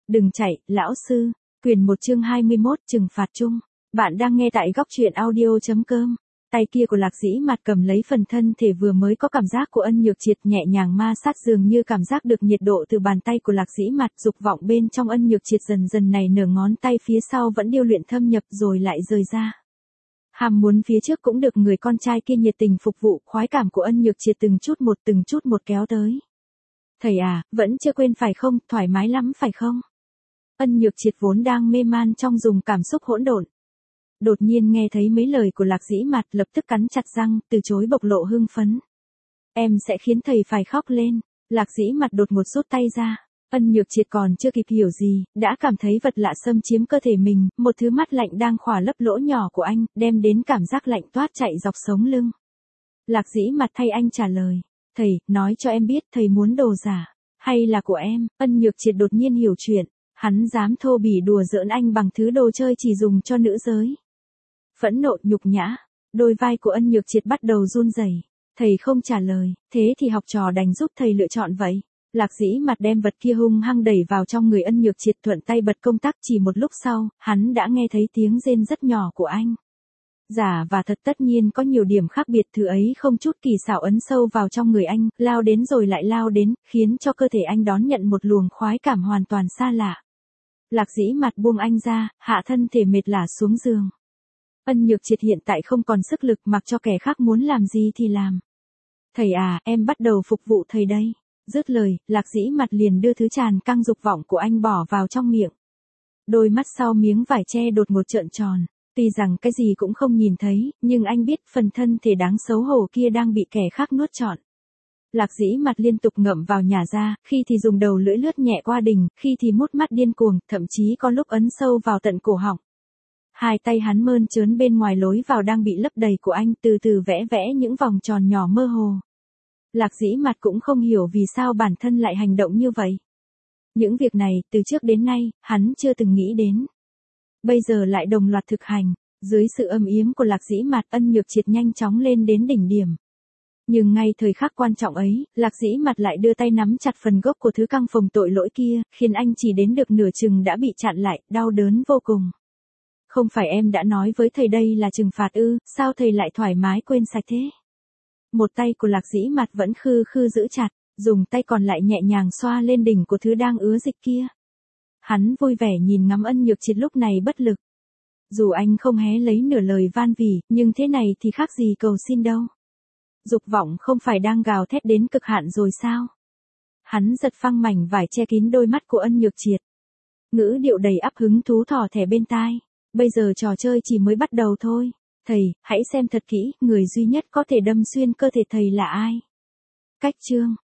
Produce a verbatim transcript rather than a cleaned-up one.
Đừng chạy, lão sư. Quyền một chương hai mươi mốt, trừng phạt chung. Bạn đang nghe tại góc truyện audio.com. Tay kia của Lạc Dĩ Mạt cầm lấy phần thân thể vừa mới có cảm giác của Ân Nhược Triệt nhẹ nhàng ma sát, dường như cảm giác được nhiệt độ từ bàn tay của Lạc Dĩ Mạt, dục vọng bên trong Ân Nhược Triệt dần dần nảy nở, ngón tay phía sau vẫn điêu luyện thâm nhập rồi lại rời ra. Ham muốn phía trước cũng được người con trai kia nhiệt tình phục vụ, khoái cảm của Ân Nhược Triệt từng chút một từng chút một kéo tới. Thầy à, vẫn chưa quên phải không, thoải mái lắm phải không? Ân Nhược Triệt vốn đang mê man trong dùng cảm xúc hỗn độn. Đột nhiên nghe thấy mấy lời của Lạc Dĩ Mạt, lập tức cắn chặt răng, từ chối bộc lộ hưng phấn. Em sẽ khiến thầy phải khóc lên. Lạc Dĩ Mạt đột ngột rút tay ra. Ân Nhược Triệt còn chưa kịp hiểu gì, đã cảm thấy vật lạ xâm chiếm cơ thể mình, một thứ mắt lạnh đang khỏa lấp lỗ nhỏ của anh, đem đến cảm giác lạnh toát chạy dọc sống lưng. Lạc Dĩ Mạt thay anh trả lời. Thầy, nói cho em biết thầy muốn đồ giả, hay là của em? Ân Nhược Triệt đột nhiên hiểu chuyện, hắn dám thô bỉ đùa giỡn anh bằng thứ đồ chơi chỉ dùng cho nữ giới. Phẫn nộ, nhục nhã, đôi vai của Ân Nhược Triệt bắt đầu run rẩy. Thầy không trả lời, thế thì học trò đành giúp thầy lựa chọn vậy. Lạc Dĩ Mạt đem vật kia hung hăng đẩy vào trong người Ân Nhược Triệt, thuận tay bật công tắc, chỉ một lúc sau, hắn đã nghe thấy tiếng rên rất nhỏ của anh. Giả và thật tất nhiên có nhiều điểm khác biệt, thứ ấy không chút kỳ xảo ấn sâu vào trong người anh, lao đến rồi lại lao đến, khiến cho cơ thể anh đón nhận một luồng khoái cảm hoàn toàn xa lạ. Lạc Dĩ Mạt buông anh ra, hạ thân thể mệt lả xuống giường. Ân Nhược Triệt hiện tại không còn sức lực, mặc cho kẻ khác muốn làm gì thì làm. Thầy à, em bắt đầu phục vụ thầy đây. Dứt lời, Lạc Dĩ Mạt liền đưa thứ tràn căng dục vọng của anh bỏ vào trong miệng. Đôi mắt sau miếng vải che đột ngột trợn tròn. Tuy rằng cái gì cũng không nhìn thấy, nhưng anh biết phần thân thể đáng xấu hổ kia đang bị kẻ khác nuốt trọn. Lạc Dĩ Mạt liên tục ngậm vào nhả ra, khi thì dùng đầu lưỡi lướt nhẹ qua đỉnh, khi thì mút mắt điên cuồng, thậm chí có lúc ấn sâu vào tận cổ họng. Hai tay hắn mơn trớn bên ngoài lối vào đang bị lấp đầy của anh, từ từ vẽ vẽ những vòng tròn nhỏ mơ hồ. Lạc Dĩ Mạt cũng không hiểu vì sao bản thân lại hành động như vậy. Những việc này, từ trước đến nay, hắn chưa từng nghĩ đến. Bây giờ lại đồng loạt thực hành, dưới sự âm yếm của Lạc Dĩ Mạt, Ân Nhược Triệt nhanh chóng lên đến đỉnh điểm. Nhưng ngay thời khắc quan trọng ấy, Lạc Dĩ Mạt lại đưa tay nắm chặt phần gốc của thứ căng phồng tội lỗi kia, khiến anh chỉ đến được nửa chừng đã bị chặn lại, đau đớn vô cùng. Không phải em đã nói với thầy đây là trừng phạt ư, sao thầy lại thoải mái quên sạch thế? Một tay của Lạc Dĩ Mạt vẫn khư khư giữ chặt, dùng tay còn lại nhẹ nhàng xoa lên đỉnh của thứ đang ứa dịch kia. Hắn vui vẻ nhìn ngắm Ân Nhược Triệt lúc này bất lực. Dù anh không hé lấy nửa lời van vỉ, nhưng thế này thì khác gì cầu xin đâu. Dục vọng không phải đang gào thét đến cực hạn rồi sao? Hắn giật phăng mảnh vải che kín đôi mắt của Ân Nhược Triệt. Ngữ điệu đầy ắp hứng thú thỏ thẻ bên tai. Bây giờ trò chơi chỉ mới bắt đầu thôi. Thầy, hãy xem thật kỹ, người duy nhất có thể đâm xuyên cơ thể thầy là ai? Cách chương.